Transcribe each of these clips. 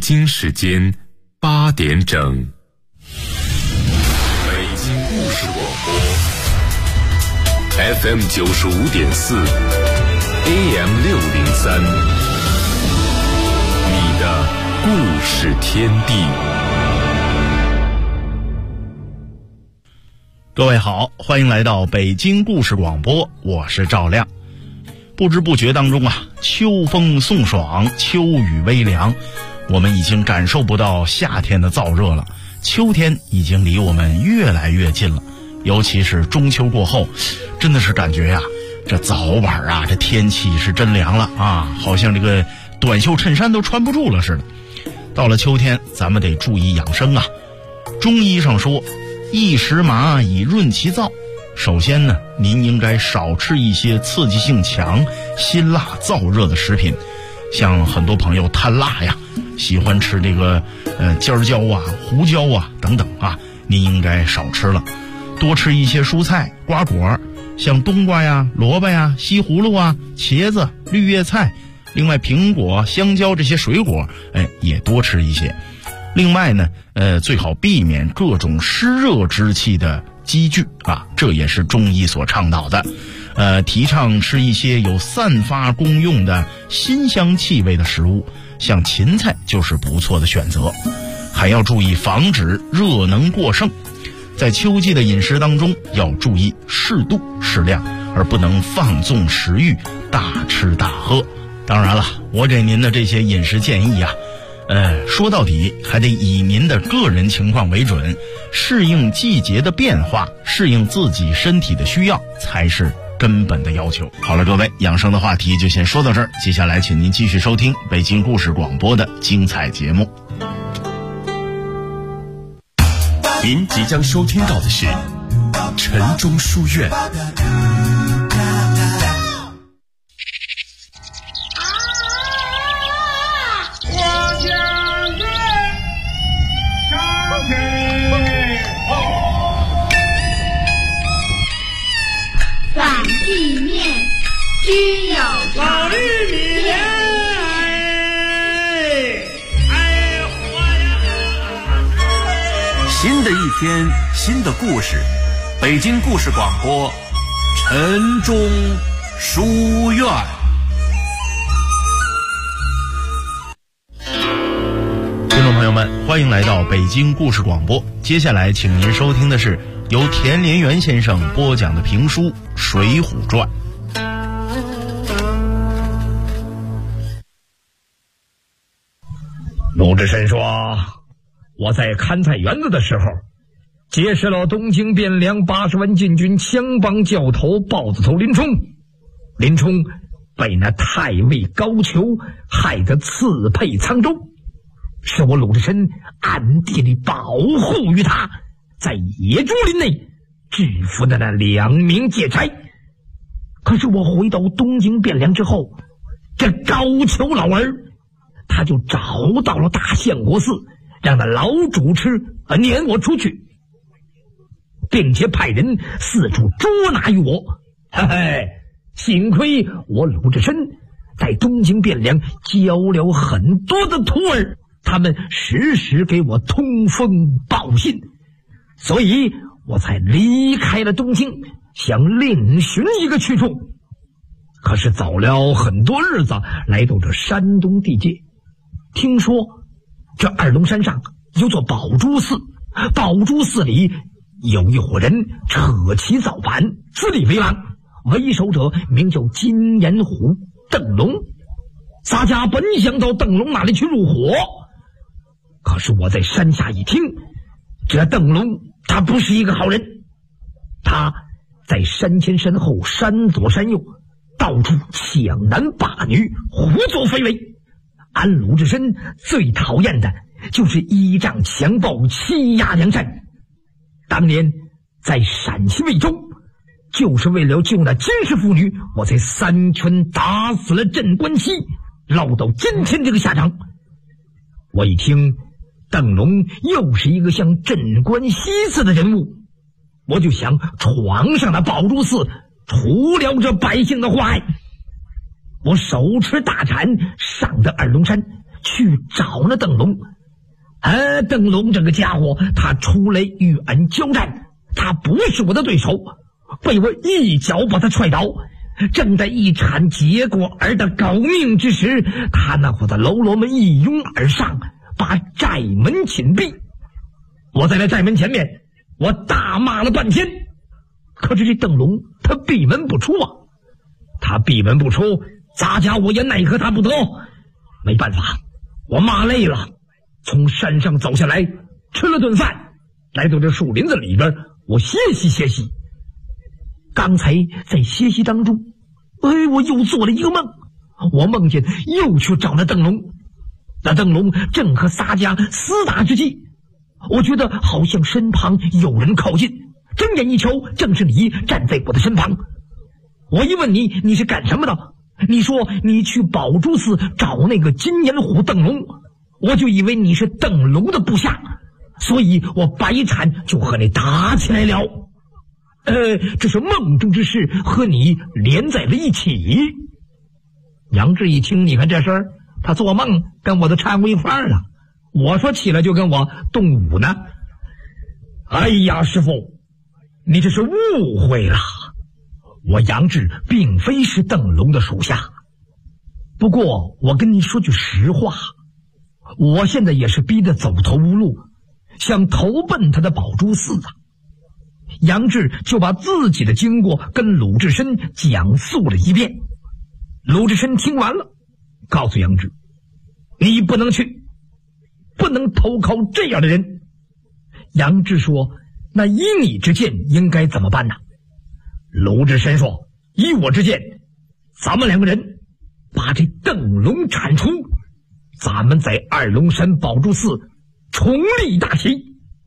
京时间8点整，北京故事广播 FM 95.4 AM 603，你的故事天地。 各位好，欢迎来到北京故事广播，我是赵亮。不知不觉当中啊，秋风送爽，秋雨微凉，我们已经感受不到夏天的燥热了，秋天已经离我们越来越近了。尤其是中秋过后，真的是感觉呀，这早晚啊，这天气是真凉了啊，好像这个短袖衬衫都穿不住了似的。到了秋天，咱们得注意养生啊。中医上说，一时麻以润其燥。首先呢，您应该少吃一些刺激性强、辛辣燥热的食品，像很多朋友贪辣呀，喜欢吃这个尖椒啊、胡椒啊等等啊，您应该少吃了，多吃一些蔬菜、瓜果，像冬瓜呀、萝卜呀、西葫芦啊、茄子、绿叶菜，另外苹果、香蕉这些水果，也多吃一些。另外呢，最好避免各种湿热之气的积聚啊，这也是中医所倡导的。提倡吃一些有散发功用的辛香气味的食物，像芹菜就是不错的选择。还要注意防止热能过剩，在秋季的饮食当中要注意适度适量，而不能放纵食欲，大吃大喝。当然了，我给您的这些饮食建议啊，说到底还得以您的个人情况为准，适应季节的变化，适应自己身体的需要才是根本的要求。好了，各位，养生的话题就先说到这儿，接下来请您继续收听北京故事广播的精彩节目。 您即将收听到的是晨钟书院。 只有老绿米新的一天，新的故事，北京故事广播晨钟书院。 听众朋友们，欢迎来到北京故事广播。接下来请您收听的是由田连元先生播讲的评书《水浒传》。 鲁智深说，我在看菜园子的时候，结识了东京汴梁80万禁军枪帮教头豹子头林冲。林冲被那太尉高俅害得刺配沧州，是我鲁智深暗地里保护于他，在野猪林内制服的那2名劫差。可是我回到东京汴梁之后，这高俅老儿他就找到了大相国寺，让那老主持撵我出去，并且派人四处捉拿于我。嘿嘿，幸亏我鲁智深在东京汴梁教了很多的徒儿，他们时时给我通风报信，所以我才离开了东京，想另寻一个去处。可是走了很多日子，来到这山东地界，听说这二龙山上有座宝珠寺，宝珠寺里有一伙人扯旗造反，自立为王，为首者名叫金岩虎邓龙。洒家本想到邓龙那里去入伙，可是我在山下一听，这邓龙他不是一个好人，他在山前山后山左山右到处抢男霸女，胡作非为。俺鲁智深最讨厌的就是依仗强暴，欺压良善。当年在陕西魏州，就是为了救那金氏妇女，我才3拳打死了镇关西，落到今天这个下场。我一听邓龙又是一个像镇关西似的人物，我就想闯上那宝珠寺，除了这百姓的祸害。我手持大铲上的二龙山， 去找那邓龙。邓龙这个家伙，他出来与俺交战，他不是我的对手，被我一脚把他踹倒。正在一场结果儿的狗命之时，他那伙的喽啰们一拥而上，把寨门紧闭。我在那寨门前面，我大骂了半天，可是这邓龙他闭门不出啊！他闭门不出，咋家我也奈何他不得。没办法，我骂累了，从山上走下来，吃了顿饭，来到这树林子里边，我歇息歇息。刚才在歇息当中，我又做了一个梦，我梦见又去找那邓龙，那邓龙正和洒家厮打之际，我觉得好像身旁有人靠近，睁眼一瞧，正是你站在我的身旁。我一问你，你是干什么的？你说你去宝珠寺找那个金眼虎邓龙，我就以为你是邓龙的部下，所以我白铲就和你打起来了。这是梦中之事，和你连在了一起。杨志一听，你看这事儿，他做梦跟我都掺和一块儿了。我说起来就跟我动武呢。哎呀，师傅，你这是误会了。我杨志并非是邓龙的属下，不过我跟你说句实话，我现在也是逼得走投无路，想投奔他的宝珠寺啊。杨志就把自己的经过跟鲁智深讲述了一遍。鲁智深听完了，告诉杨志，你不能去，不能投靠这样的人。杨志说，那依你之见应该怎么办呢？鲁智深说，依我之见，咱们两个人把这邓龙铲除，咱们在二龙山宝珠寺重立大旗。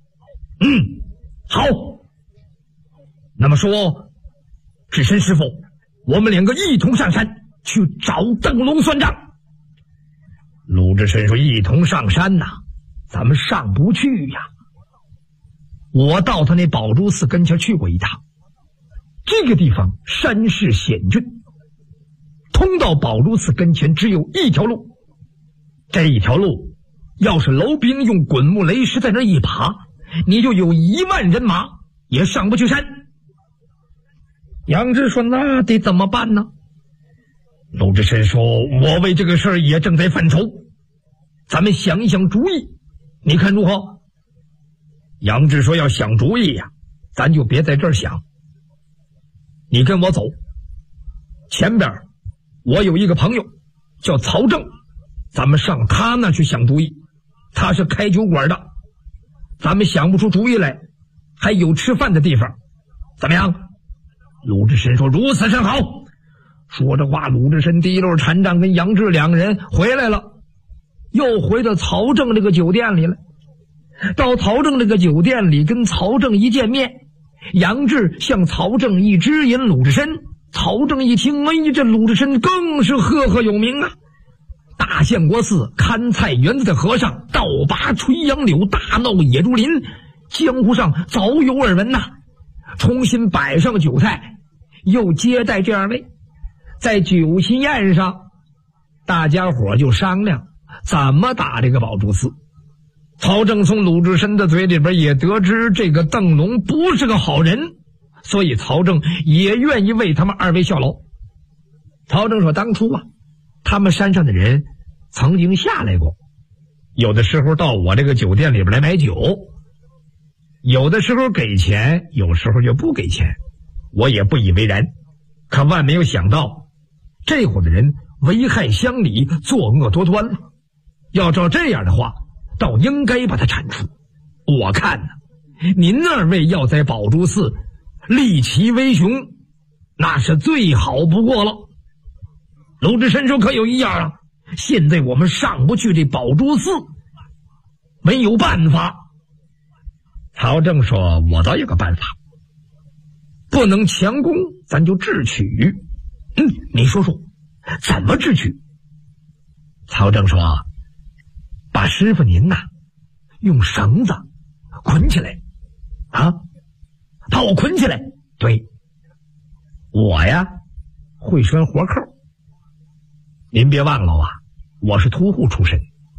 好。那么说，智深师傅，我们两个一同上山去找邓龙算账。鲁智深说，一同上山呐，咱们上不去呀。我到他那宝珠寺跟前去过一趟，这个地方山势险峻，通到宝珠寺跟前只有一条路，这一条路要是楼兵用滚木雷石在那一拔，你就有1万人马也上不去山。杨志说，那得怎么办呢？鲁智深说，我为这个事儿也正在犯愁，咱们想一想主意，你看如何？杨志说，要想主意呀，咱就别在这儿想，你跟我走，前边我有一个朋友叫曹正，咱们上他那去想主意，他是开酒馆的，咱们想不出主意来，还有吃饭的地方，怎么样？鲁智深说，如此甚好。说着话，鲁智深提溜禅杖跟杨志两个人回来了，又回到曹正这个酒店里了。到曹正这个酒店里跟曹正一见面，杨志向曹正一指引鲁智深，曹正一听，哎呀，这鲁智深更是赫赫有名啊！大相国寺看菜园子的和尚，倒拔垂杨柳，大闹野猪林，江湖上早有耳闻呐。重新摆上酒菜，又接待这2位。在酒席宴上，大家伙就商量怎么打这个宝珠寺。曹正从鲁智深的嘴里边也得知这个邓龙不是个好人，所以曹正也愿意为他们2位效劳。曹正说，当初啊，他们山上的人曾经下来过，有的时候到我这个酒店里边来买酒，有的时候给钱，有时候就不给钱，我也不以为然。可万没有想到，这伙的人危害乡里，作恶多端了。要照这样的话，倒应该把他铲除。我看呢，您2位要在宝珠寺立旗威雄，那是最好不过了。鲁智深说，可有一样啊，现在我们上不去这宝珠寺，没有办法。曹正说，我倒有个办法，不能强攻，咱就智取。你说说怎么智取？曹正说，把师傅您用绳子捆起来啊，把我捆起来。对，我呀会拴活扣，您别忘了啊，我是屠户出身，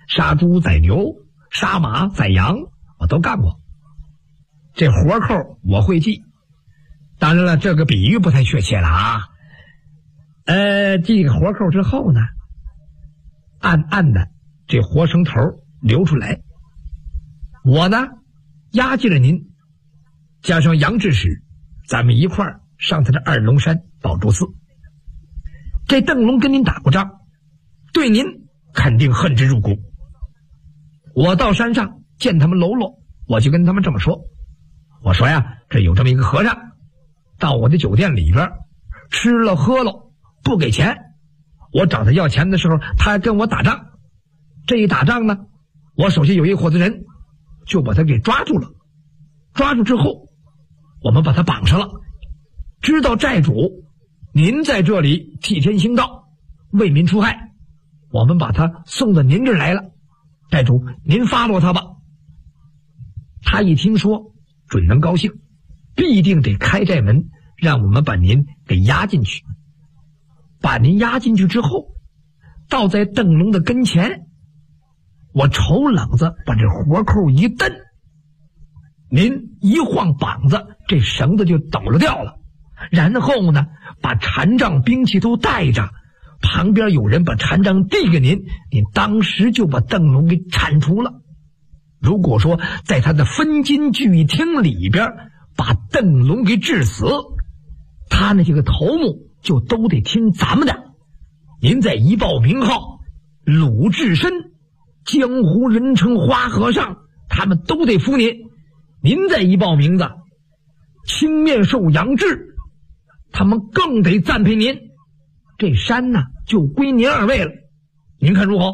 杀猪宰牛，杀马宰羊，我都干过。这活扣我会记，当然了，这个比喻不太确切了啊。这个活扣之后呢，暗暗的这活绳头流出来，我呢押解了您，加上杨志使，咱们一块儿上他的二龙山宝珠寺。这邓龙跟您打过仗，对您肯定恨之入骨。我到山上见他们喽啰，我就跟他们这么说，我说呀，这有这么一个和尚到我的酒店里边吃了喝了不给钱，我找他要钱的时候他还跟我打仗，这一打仗呢，我手下有一伙子人就把他给抓住了，抓住之后我们把他绑上了，知道债主您在这里替天行道，为民除害，我们把他送到您这儿来了，债主您发落他吧。他一听说准能高兴，必定得开寨门，让我们把您给押进去。把您押进去之后，倒在邓龙的跟前，我瞅冷子把这活扣一蹬，您一晃膀子，这绳子就抖了掉了，然后呢把禅杖兵器都带着，旁边有人把禅杖递给您，您当时就把邓龙给铲除了。如果说在他的分金聚义厅里边把邓龙给致死，他那些个头目就都得听咱们的。您再一报名号，鲁智深，江湖人称花和尚，他们都得服您。您再一报名字，青面兽杨志，他们更得赞佩您。这山呢就归您二位了，您看如何？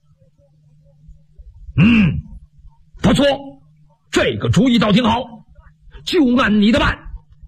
不错，这个主意倒挺好，就按你的办。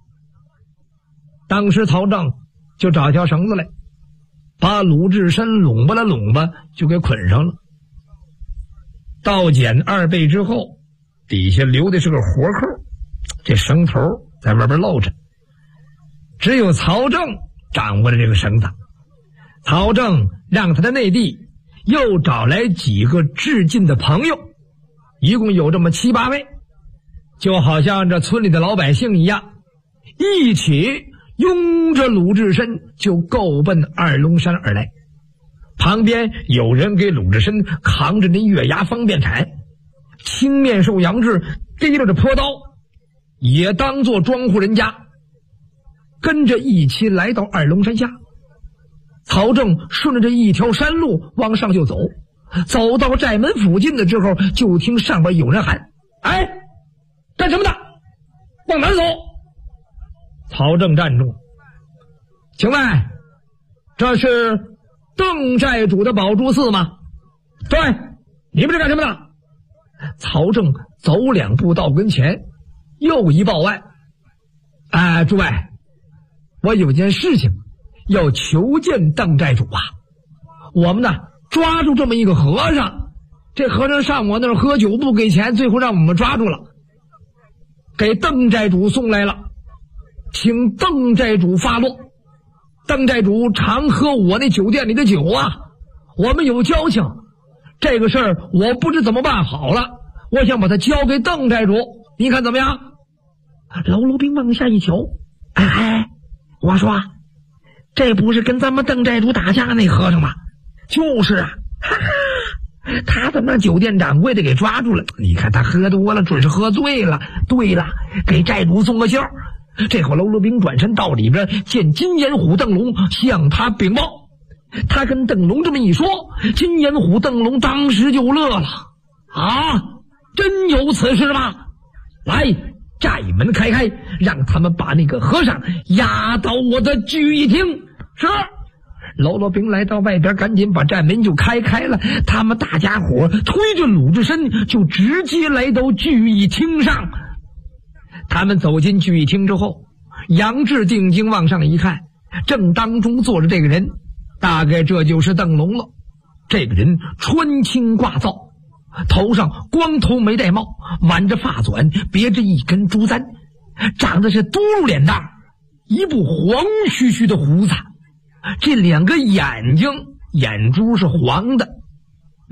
当时曹正就找条绳子来，把鲁智深拢吧了拢吧就给捆上了。倒减2倍之后，底下留的是个活扣，这绳头在外边露着，只有曹正掌握了这个绳子。曹正让他的内地又找来几个致敬的朋友，一共有这么7、8位，就好像这村里的老百姓一样，一起拥着鲁智深就够奔二龙山而来。旁边有人给鲁智深扛着那月牙方便铲，青面兽杨志提着这坡刀，也当作庄户人家，跟着一起来到二龙山下。曹正顺着这一条山路往上就走，走到寨门附近的时候，就听上边有人喊：“哎，干什么的？往哪儿走？”曹正站住，请问这是邓寨主的宝珠寺吗？对，你们是干什么的？曹正走2步到跟前，又一报案：“诸位，我有件事情要求见邓寨主啊。我们呢抓住这么一个和尚，这和尚上我那儿喝酒不给钱，最后让我们抓住了，给邓寨主送来了，请邓寨主发落。邓寨主常喝我那酒店里的酒啊，我们有交情，这个事儿我不知怎么办好了，我想把他交给邓寨主，你看怎么样？”喽兵往下一瞧，我说这不是跟咱们邓寨主打架那和尚吗？就是啊，他怎么让酒店掌柜的给抓住了？你看他喝多了，准是喝醉了。对了，给寨主送个信儿。这会喽兵转身到里边，见金眼虎邓龙向他禀报。他跟邓龙这么一说，金眼虎邓龙当时就乐了。真有此事吗？来，寨门开开，让他们把那个和尚押到我的聚义厅。是。喽兵来到外边，赶紧把寨门就开了。他们大家伙推着鲁智深就直接来到聚义厅上。他们走进聚义厅之后，杨志定睛往上一看，正当中坐着这个人，大概这就是邓龙了。这个人穿青挂皂，头上光头没戴帽，挽着发卷，别着一根竹簪，长得是嘟噜脸蛋，一部黄须须的胡子，这2个眼睛眼珠是黄的，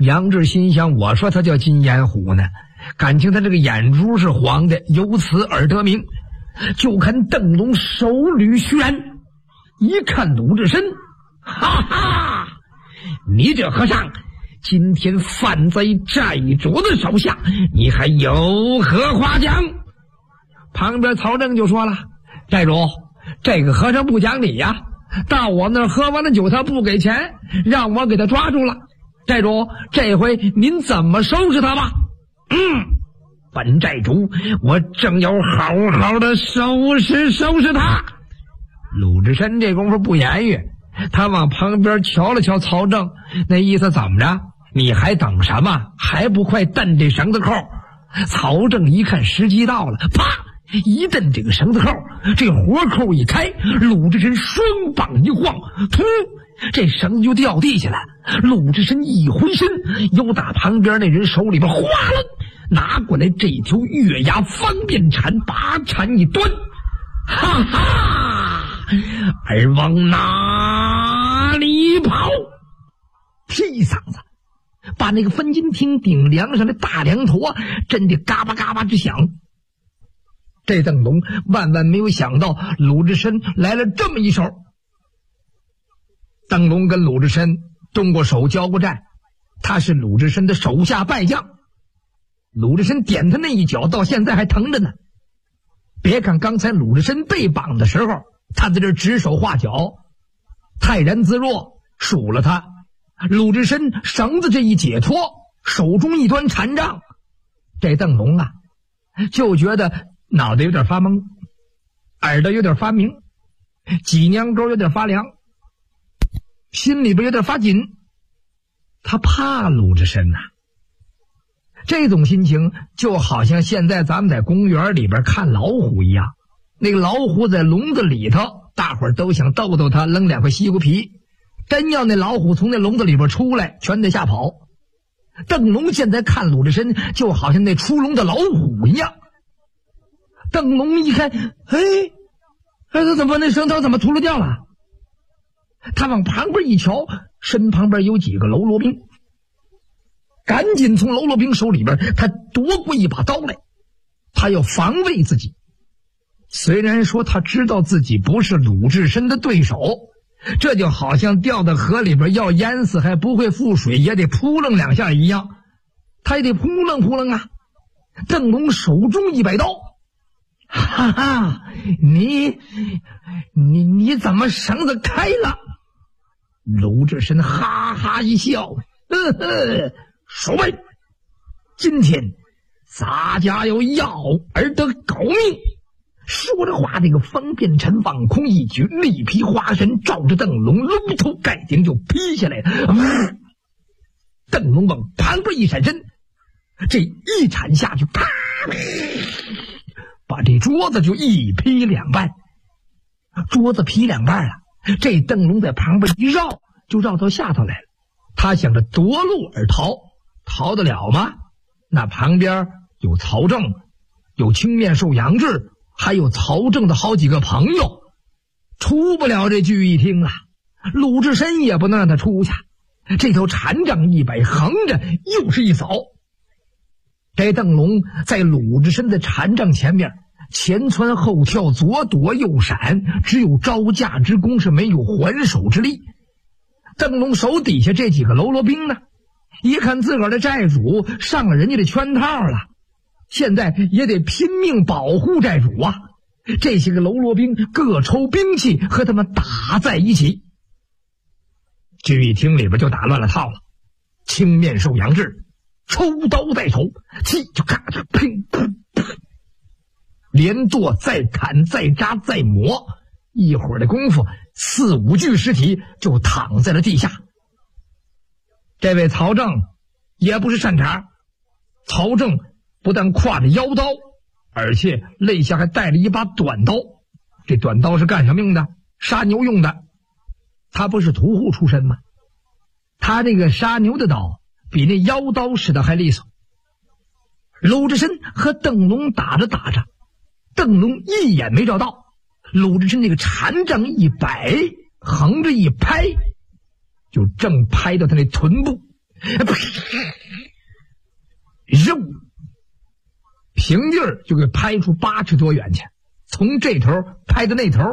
杨志心想，我说他叫金眼虎呢，感情他这个眼珠是黄的，由此而得名。就看邓龙手捋虚髯，一看鲁智深，哈哈，你这和尚今天犯在寨主的手下，你还有何话讲？旁边曹正就说了，寨主，这个和尚不讲理呀，到我那儿喝完了酒他不给钱，让我给他抓住了。寨主，这回您怎么收拾他吧？本寨主我正要好好的收拾他。鲁智深这功夫不言语，他往旁边瞧了瞧曹正，那意思怎么着？你还等什么？还不快蹬这绳子扣？曹正一看时机到了，啪一蹬这个绳子扣，这活扣一开，鲁智深双膀一晃，突，这绳子就掉地下了。鲁智深一回身，又打旁边那人手里边哗啦拿过来这条月牙方便铲，把铲一端，哈哈，而往哪里跑？劈嗓子，把那个分金厅顶梁上的大梁头震得嘎巴嘎巴直响。这邓龙万万没有想到鲁智深来了这么一手。邓龙跟鲁智深动过手，交过战，他是鲁智深的手下败将。鲁智深点他那一脚到现在还疼着呢。别看刚才鲁智深被绑的时候他在这指手画脚，泰然自若，数了他。鲁智深绳子这一解脱，手中一端禅杖，这邓龙啊就觉得脑袋有点发懵，耳朵有点发明，脊梁沟有点发凉，心里边有点发紧。他怕鲁智深呐。这种心情就好像现在咱们在公园里边看老虎一样，那个老虎在笼子里头，大伙儿都想逗逗它，扔两块西瓜皮，真要那老虎从那笼子里边出来，全得吓跑。邓龙现在看鲁智深就好像那出笼的老虎一样。邓龙一看，他怎么那绳头怎么秃噜掉了？他往旁边一瞧，身旁边有几个喽啰兵，赶紧从喽啰兵手里边他夺过一把刀来，他要防卫自己。虽然说他知道自己不是鲁智深的对手，这就好像掉到河里边要淹死还不会覆水，也得扑棱两下一样，他也得扑棱扑棱啊。邓龙手中一摆刀，哈哈，你怎么绳子开了？鲁智深哈哈一笑，守卫，今天洒家要要而得狗命。说着话，这个方便尘往空一举，力劈花神照着邓龙龙头盖顶就劈下来了。邓龙往旁边一闪身，这一铲下去，啪，把这桌子就一劈两半。桌子劈两半了，这邓龙在旁边一绕，就绕到下头来了。他想着夺路而逃，逃得了吗？那旁边有曹正，有青面兽杨志，还有曹正的好几个朋友，出不了这聚义厅了。鲁智深也不能让他出去，这头禅杖一摆，横着又是一扫。这邓龙在鲁智深的禅杖前面前窜后跳，左躲右闪，只有招架之功，是没有还手之力。邓龙手底下这几个喽啰兵呢，一看自个儿的寨主上了人家的圈套了，现在也得拼命保护寨主啊。这些个喽啰兵各抽兵器和他们打在一起，聚义厅里边就打乱了套了。青面兽杨志抽刀在手，气就咔嚓砰砰砰，连剁再砍再扎再磨，一会儿的功夫4、5具尸体就躺在了地下。这位曹正也不是善茬，曹正不但挎着腰刀，而且肋下还带了一把短刀。这短刀是干什么用的？杀牛用的。他不是屠户出身吗？他这个杀牛的刀比那腰刀使得还利索。鲁智深和邓龙打着打着，邓龙一眼没照到，鲁智深那个禅杖一摆，横着一拍，就正拍到他那臀部。 肉平地儿就给拍出8尺多远去，从这头拍到那头，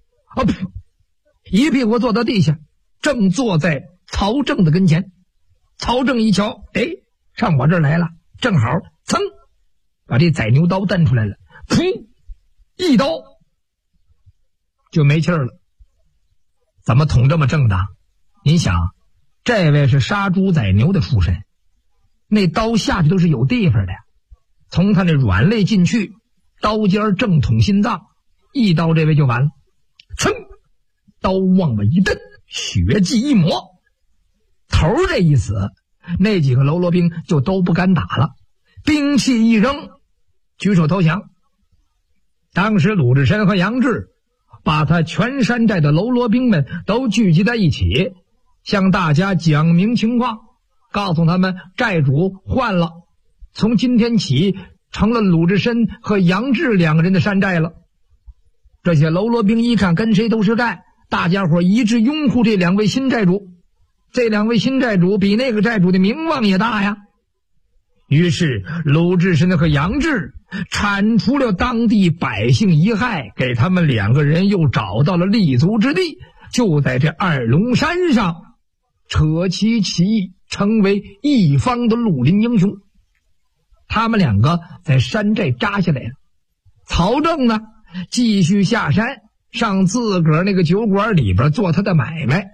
一屁股坐到地下，正坐在曹正的跟前。曹正一瞧，上我这儿来了，正好噌把这宰牛刀蹬出来了，噗一刀就没气儿了。怎么捅这么正当？您想，这位是杀猪宰牛的出身，那刀下去都是有地方的，从他那软肋进去，刀尖正捅心脏，一刀这位就完了。噌，刀往外一蹬，血迹一抹，头这一死，那几个喽啰兵就都不敢打了，兵器一扔，举手投降。当时鲁智深和杨志把他全山寨的喽啰兵们都聚集在一起，向大家讲明情况，告诉他们寨主换了，从今天起成了鲁智深和杨志2个人的山寨了。这些喽啰兵一看跟谁都是寨，大家伙一致拥护这2位新寨主，这2位新寨主比那个寨主的名望也大呀。于是鲁智深和杨志铲除了当地百姓遗害，给他们2个人又找到了立足之地，就在这二龙山上扯旗起义，成为一方的绿林英雄。他们2个在山寨扎下来了，曹正呢继续下山，上自个儿那个酒馆里边做他的买卖。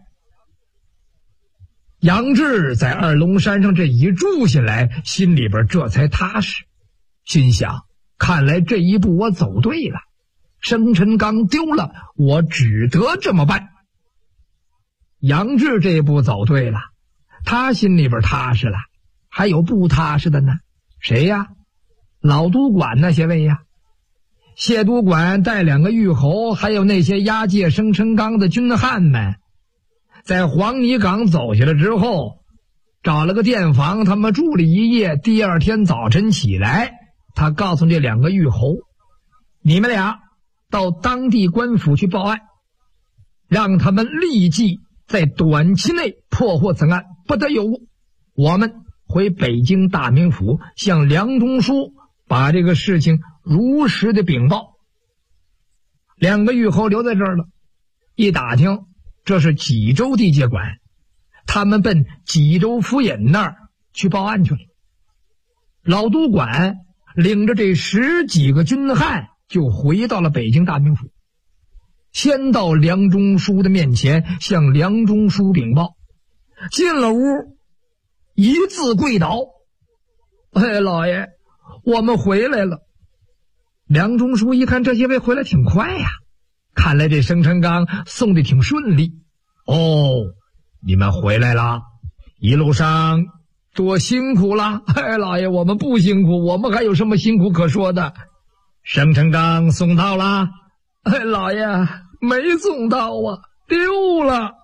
杨志在二龙山上这一住下来，心里边这才踏实，心想看来这一步我走对了，生辰纲丢了，我只得这么办。杨志这一步走对了，他心里边踏实了。还有不踏实的呢，谁呀？老督管那些位呀，谢督管带2个狱侯，还有那些押解生辰纲的军汉们，在黄泥岗走下来之后，找了个店房，他们住了一夜。第二天早晨起来，他告诉这2个狱侯，你们俩到当地官府去报案，让他们立即在短期内破获此案，不得有误。我们回北京大名府向梁中书把这个事情如实的禀报。2个狱侯留在这儿了，一打听这是济州地界管，他们奔济州府尹那儿去报案去了。老督管领着这10几个军汉就回到了北京大名府，先到梁中书的面前向梁中书禀报，进了屋一字跪倒，老爷，我们回来了。梁中书一看这些位回来挺快呀，看来这生辰纲送的挺顺利。你们回来了，一路上多辛苦了。老爷，我们不辛苦，我们还有什么辛苦可说的？生辰纲送到了？老爷，没送到啊，丢了。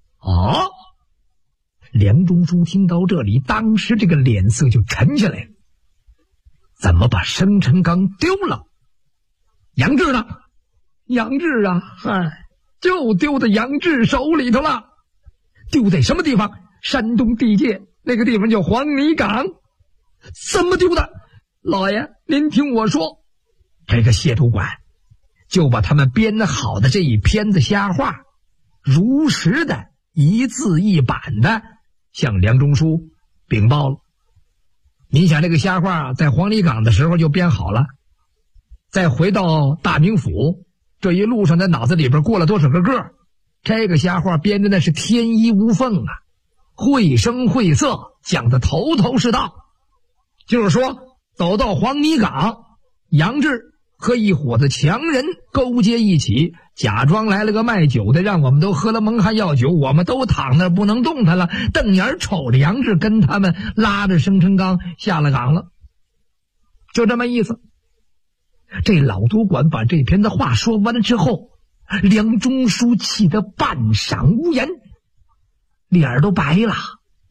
梁中书听到这里，当时这个脸色就沉下来了。怎么把生辰纲丢了？杨志呢？杨志啊，就丢在杨志手里头了。丢在什么地方？山东地界那个地方叫黄泥岗。怎么丢的？老爷，您听我说。这个谢督管就把他们编好的这一篇子瞎话，如实的一字一板的向梁中书禀报了。你想这个瞎话在黄泥岗的时候就编好了，再回到大名府，这一路上在脑子里边过了多少个个，这个瞎话编的那是天衣无缝啊，绘声绘色，讲的头头是道。就是说走到黄泥岗，杨志和一伙子强人勾结一起，假装来了个卖酒的，让我们都喝了蒙汗药酒，我们都躺那不能动弹了，瞪眼瞅着杨志跟他们拉着生辰纲下了岗了，就这么意思。这老督管把这篇的话说完了之后，梁中书气得半晌无言，脸都白了。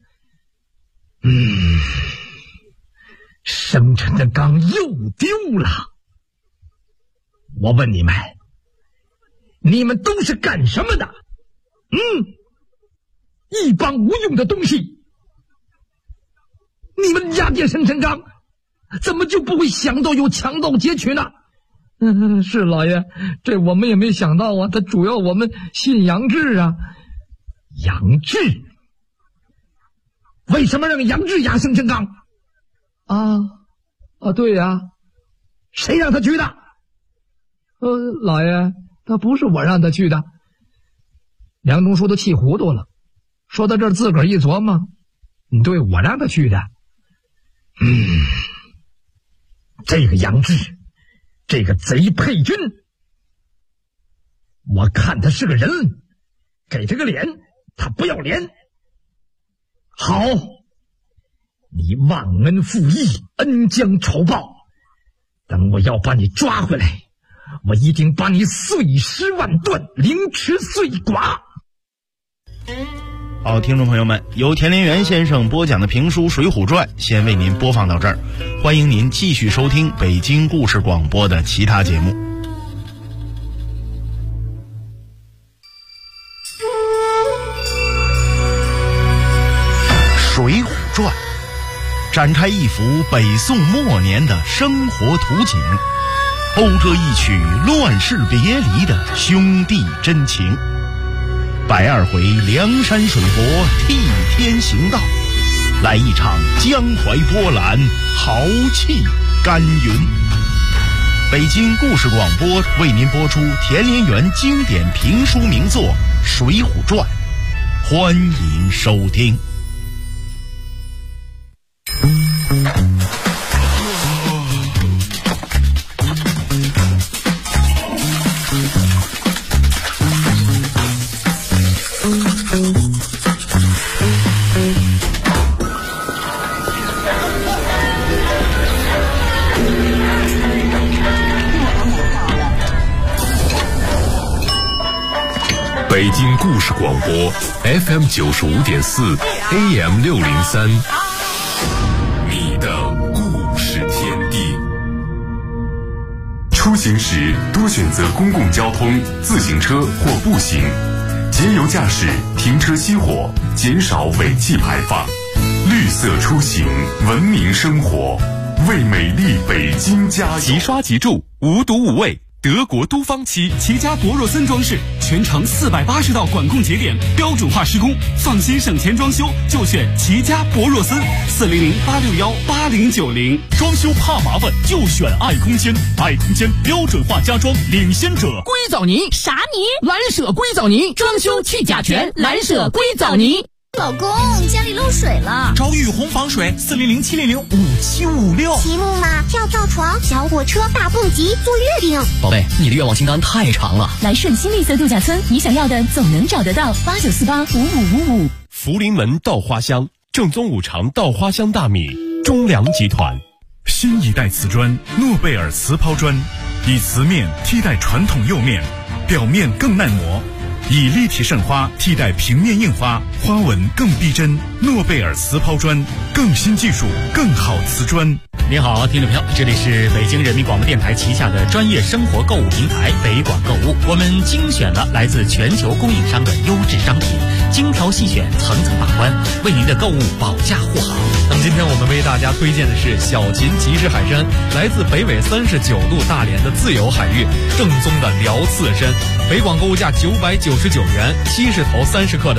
生辰纲又丢了。我问你们，你们都是干什么的？一帮无用的东西！ 你们家店沈成刚怎么就不会想到有强盗劫取呢？是老爷，这我们也没想到啊。他主要我们信杨志啊。杨志？为什么让杨志押沈成刚？对呀，谁让他去的？老爷，他不是我让他去的。梁中书都气糊涂了，说到这儿自个儿一琢磨，对，我让他去的。这个杨志，这个贼沛军，我看他是个人，给他个脸，他不要脸。好，你忘恩负义，恩将仇报，等我要把你抓回来，我一定把你碎尸万段，凌迟碎剐。 好，听众朋友们，由田连元先生播讲的评书《水浒传》先为您播放到这儿，欢迎您继续收听北京故事广播的其他节目。《水浒传》展开一幅北宋末年的生活图景，讴歌一曲乱世别离的兄弟真情。120回梁山水泊替天行道，来一场江淮波澜，豪气干云。北京故事广播为您播出田连元经典评书名作《水浒传》，欢迎收听。 北京故事广播 FM 95.4 AM 603，你的故事天地。出行时多选择公共交通、自行车或步行，节油驾驶，停车熄火，减少尾气排放。绿色出行，文明生活，为美丽北京加油！ 即刷即住，无毒无味。德国都方漆齐家博若森装饰，全长480道管控节点，标准化施工，放心省钱装修就选齐家博若森，400-861-8090。 装修怕麻烦就选爱空间，爱空间标准化家装领先者。 硅藻泥啥泥？蓝舍硅藻泥，装修去甲醛，蓝舍硅藻泥。 老公，家里漏水了， 找雨虹防水，400-700-5756。 积木马、跳蚤床、小火车、大蹦极、坐月饼。 宝贝，你的愿望清单太长了。 来顺新绿色度假村，你想要的总能找得到。89485555。 福临门稻花香，正宗五常稻花香大米，中粮集团。 新一代瓷砖诺贝尔瓷抛砖，以瓷面替代传统釉面，表面更耐磨。以立体渗花替代平面印花，花纹更逼真。诺贝尔瓷抛砖，更新技术，更好瓷砖。 您好，听众朋友，这里是北京人民广播电台旗下的专业生活购物平台北广购物。我们精选了来自全球供应商的优质商品，精挑细选，层层把关，为您的购物保驾护航。 那么今天我们为大家推荐的是小秦集市海参，来自北纬39度大连的自由海域，正宗的辽刺参，北广购物价999元，70头30克的